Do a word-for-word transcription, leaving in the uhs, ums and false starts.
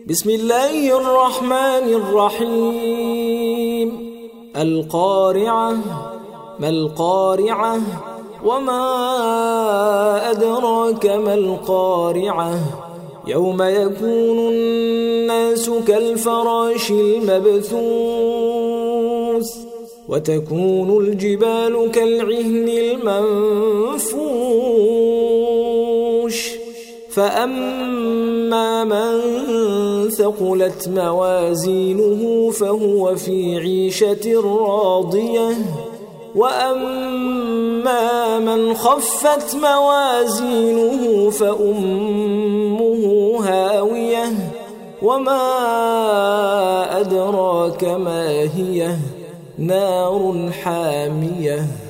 بسم الله الرحمن الرحيم القارعة ما القارعة وما أدراك ما القارعة يوم يكون الناس كالفراش المبثوث وتكون الجبال كالعهن المنفوش فأما من ثقلت موازينه فهو في عيشة راضية وأما من خفت موازينه فأمه هاوية وما أدراك ما هي نار حامية.